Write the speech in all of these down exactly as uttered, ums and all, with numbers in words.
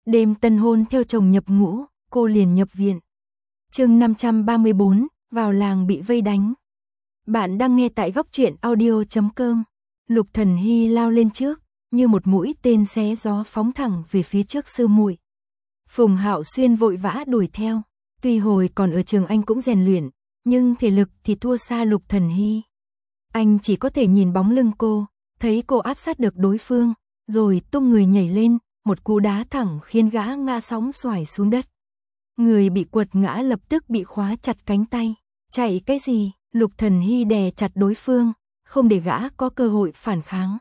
Đêm tân hôn theo chồng nhập ngũ, cô liền nhập viện. Chương năm trăm ba mươi bốn, vào làng bị vây đánh. Bạn đang nghe tại góc truyện audio chấm com. Lục Thần Hy lao lên trước, như một mũi tên xé gió phóng thẳng về phía trước sư muội. Phùng Hạo Xuyên vội vã đuổi theo, tuy hồi còn ở trường anh cũng rèn luyện, nhưng thể lực thì thua xa Lục Thần Hy. Anh chỉ có thể nhìn bóng lưng cô, thấy cô áp sát được đối phương, rồi tung người nhảy lên, một cú đá thẳng khiến gã ngã sóng xoài xuống đất. Người bị quật ngã lập tức bị khóa chặt cánh tay. Chạy cái gì? Lục Thần Hy đè chặt đối phương, không để gã có cơ hội phản kháng.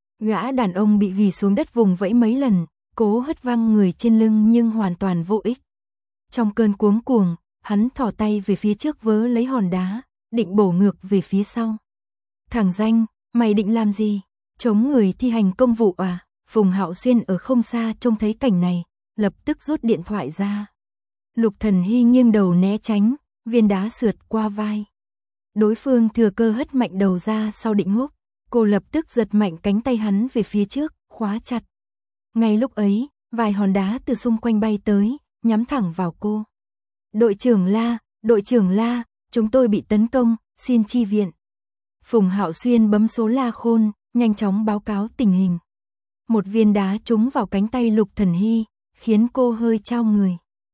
Gã đàn ông bị ghì xuống đất vùng vẫy mấy lần, cố hất văng người trên lưng nhưng hoàn toàn vô ích. Trong cơn cuống cuồng, hắn thò tay về phía trước vớ lấy hòn đá, định bổ ngược về phía sau. Thằng danh, mày định làm gì? Chống người thi hành công vụ à? Phùng Hạo Xuyên ở không xa trông thấy cảnh này, lập tức rút điện thoại ra. Lục Thần Hy nghiêng đầu né tránh, viên đá sượt qua vai. Đối phương thừa cơ hất mạnh đầu ra sau định húc, cô lập tức giật mạnh cánh tay hắn về phía trước, khóa chặt. Ngay lúc ấy, vài hòn đá từ xung quanh bay tới, nhắm thẳng vào cô. Đội trưởng La, đội trưởng La, chúng tôi bị tấn công, xin chi viện. Phùng Hạo Xuyên bấm số La Khôn, nhanh chóng báo cáo tình hình. Một viên đá trúng vào cánh tay Lục Thần Hy, khiến cô hơi chao người.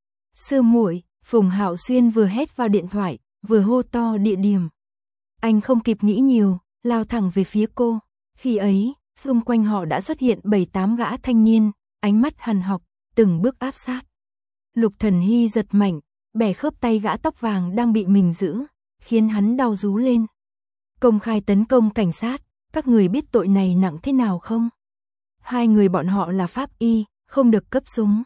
Sư muội, Phùng Hạo Xuyên vừa hét vào điện thoại, vừa hô to địa điểm. Anh không kịp nghĩ nhiều, lao thẳng về phía cô. Khi ấy, xung quanh họ đã xuất hiện bảy tám gã thanh niên, ánh mắt hằn học, từng bước áp sát. Lục Thần Hy giật mạnh, bẻ khớp tay gã tóc vàng đang bị mình giữ, khiến hắn đau rú lên. Công khai tấn công cảnh sát, các người biết tội này nặng thế nào không? Hai người bọn họ là pháp y, không được cấp súng.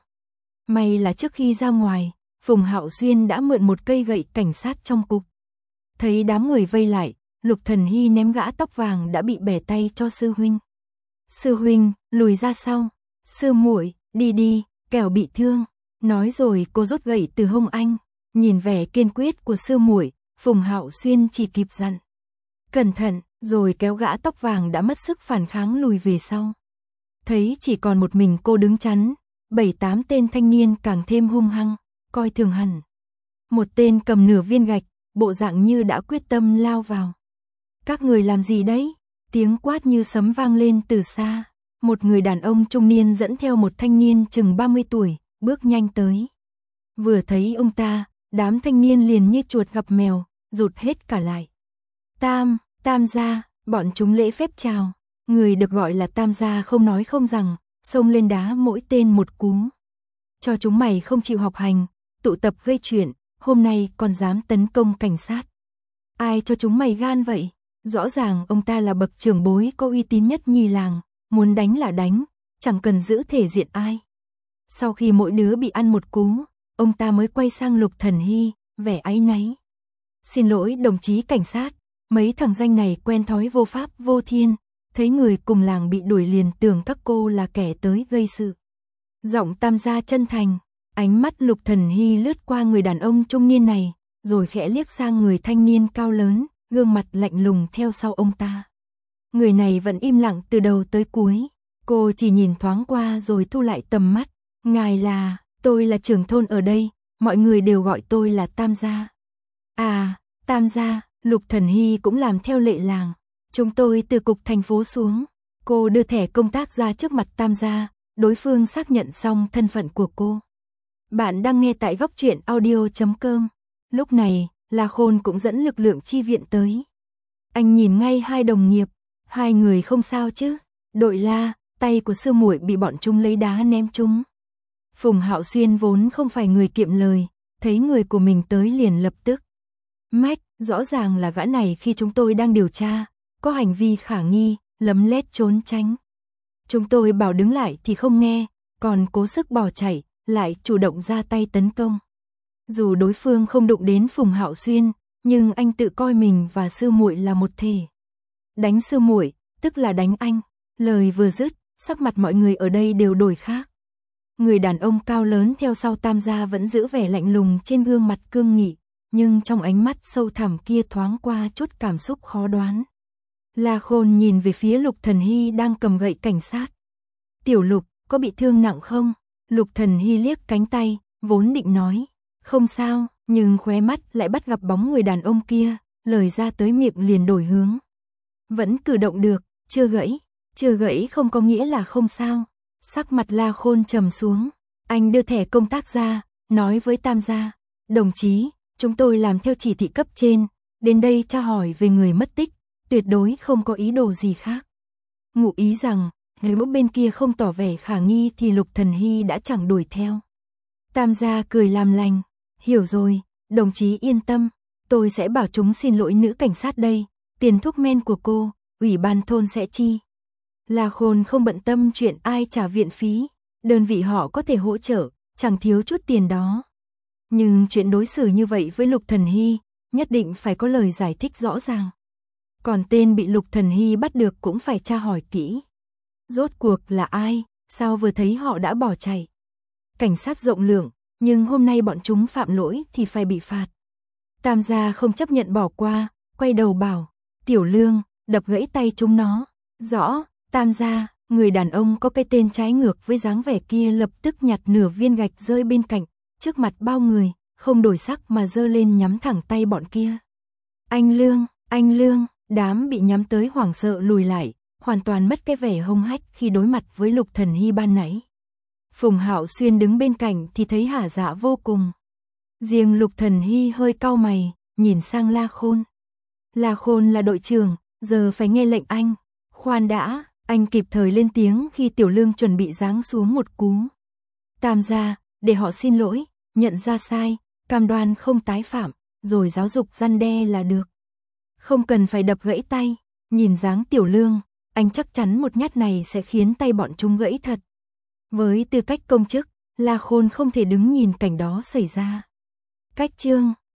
May là trước khi ra ngoài, Phùng Hạo Xuyên đã mượn một cây gậy cảnh sát trong cục. Thấy đám người vây lại, Lục Thần Hy ném gã tóc vàng đã bị bẻ tay cho sư huynh. Sư huynh, lùi ra sau. Sư muội, đi đi, kẻo bị thương. Nói rồi cô rút gậy từ hông anh. Nhìn vẻ kiên quyết của sư muội, Phùng Hạo Xuyên chỉ kịp dặn. Cẩn thận, rồi kéo gã tóc vàng đã mất sức phản kháng lùi về sau. Thấy chỉ còn một mình cô đứng chắn, bảy tám tên thanh niên càng thêm hung hăng, coi thường hẳn. Một tên cầm nửa viên gạch, bộ dạng như đã quyết tâm lao vào. Các người làm gì đấy? Tiếng quát như sấm vang lên từ xa. Một người đàn ông trung niên dẫn theo một thanh niên chừng ba mươi tuổi, bước nhanh tới. Vừa thấy ông ta, đám thanh niên liền như chuột gặp mèo, rụt hết cả lại. Tam, Tam gia, bọn chúng lễ phép chào. Người được gọi là Tam gia không nói không rằng, xông lên đá mỗi tên một cú. Cho chúng mày không chịu học hành, tụ tập gây chuyện, hôm nay còn dám tấn công cảnh sát. Ai cho chúng mày gan vậy? Rõ ràng ông ta là bậc trưởng bối có uy tín nhất nhì làng, muốn đánh là đánh, chẳng cần giữ thể diện ai. Sau khi mỗi đứa bị ăn một cú, ông ta mới quay sang Lục Thần Hy, vẻ áy náy. Xin lỗi đồng chí cảnh sát, mấy thằng danh này quen thói vô pháp vô thiên, thấy người cùng làng bị đuổi liền tưởng các cô là kẻ tới gây sự. Giọng Tam gia chân thành, ánh mắt Lục Thần Hy lướt qua người đàn ông trung niên này, rồi khẽ liếc sang người thanh niên cao lớn, gương mặt lạnh lùng theo sau ông ta. Người này vẫn im lặng từ đầu tới cuối, cô chỉ nhìn thoáng qua rồi thu lại tầm mắt. Ngài là, tôi là trưởng thôn ở đây, mọi người đều gọi tôi là Tam gia. À, Tam gia, Lục Thần Hy cũng làm theo lệ làng. Chúng tôi từ cục thành phố xuống. Cô đưa thẻ công tác ra trước mặt Tam gia, đối phương xác nhận xong thân phận của cô. Bạn đang nghe tại góc truyện audio chấm com. Lúc này, La Khôn cũng dẫn lực lượng chi viện tới. Anh nhìn ngay hai đồng nghiệp, hai người không sao chứ? Đội La, tay của sư muội bị bọn chúng lấy đá ném trúng. Phùng Hạo Xuyên vốn không phải người kiệm lời, thấy người của mình tới liền lập tức. Mách, rõ ràng là gã này khi chúng tôi đang điều tra, có hành vi khả nghi, lấm lét trốn tránh. Chúng tôi bảo đứng lại thì không nghe, còn cố sức bỏ chạy, lại chủ động ra tay tấn công. Dù đối phương không đụng đến Phùng Hạo Xuyên, nhưng anh tự coi mình và sư muội là một thể. Đánh sư muội, tức là đánh anh. Lời vừa dứt, sắc mặt mọi người ở đây đều đổi khác. Người đàn ông cao lớn theo sau Tam gia vẫn giữ vẻ lạnh lùng trên gương mặt cương nghị, nhưng trong ánh mắt sâu thẳm kia thoáng qua chút cảm xúc khó đoán. La Khôn nhìn về phía Lục Thần Hy đang cầm gậy cảnh sát. Tiểu Lục, có bị thương nặng không? Lục Thần Hy liếc cánh tay, vốn định nói, không sao, nhưng khóe mắt lại bắt gặp bóng người đàn ông kia, lời ra tới miệng liền đổi hướng. Vẫn cử động được, chưa gãy, chưa gãy không có nghĩa là không sao. Sắc mặt La Khôn trầm xuống, anh đưa thẻ công tác ra, nói với Tam gia, đồng chí, chúng tôi làm theo chỉ thị cấp trên, đến đây tra hỏi về người mất tích, tuyệt đối không có ý đồ gì khác. Ngụ ý rằng, nếu bên kia không tỏ vẻ khả nghi thì Lục Thần Hy đã chẳng đuổi theo. Tam gia cười làm lành, hiểu rồi, đồng chí yên tâm, tôi sẽ bảo chúng xin lỗi nữ cảnh sát đây, tiền thuốc men của cô, ủy ban thôn sẽ chi. La Khôn không bận tâm chuyện ai trả viện phí, đơn vị họ có thể hỗ trợ, chẳng thiếu chút tiền đó. Nhưng chuyện đối xử như vậy với Lục Thần Hy, nhất định phải có lời giải thích rõ ràng. Còn tên bị Lục Thần Hy bắt được cũng phải tra hỏi kỹ. Rốt cuộc là ai, sao vừa thấy họ đã bỏ chạy. Cảnh sát rộng lượng, nhưng hôm nay bọn chúng phạm lỗi thì phải bị phạt. Tam gia không chấp nhận bỏ qua, quay đầu bảo, Tiểu Lương, đập gãy tay chúng nó. Rõ, Tam gia, người đàn ông có cái tên trái ngược với dáng vẻ kia lập tức nhặt nửa viên gạch rơi bên cạnh, trước mặt bao người, không đổi sắc mà giơ lên nhắm thẳng tay bọn kia. Anh Lương, anh Lương, đám bị nhắm tới hoảng sợ lùi lại, hoàn toàn mất cái vẻ hung hách khi đối mặt với Lục Thần Hy ban nãy. Phùng Hạo Xuyên đứng bên cạnh thì thấy hả dạ vô cùng. Riêng Lục Thần Hy hơi cau mày, nhìn sang La Khôn. La Khôn là đội trưởng, giờ phải nghe lệnh anh. Khoan đã, anh kịp thời lên tiếng khi Tiểu Lương chuẩn bị giáng xuống một cú. Tam gia, để họ xin lỗi, nhận ra sai, cam đoan không tái phạm, rồi giáo dục răn đe là được. Không cần phải đập gãy tay, nhìn dáng Tiểu Lương, anh chắc chắn một nhát này sẽ khiến tay bọn chúng gãy thật. Với tư cách công chức, La Khôn không thể đứng nhìn cảnh đó xảy ra. Cách chương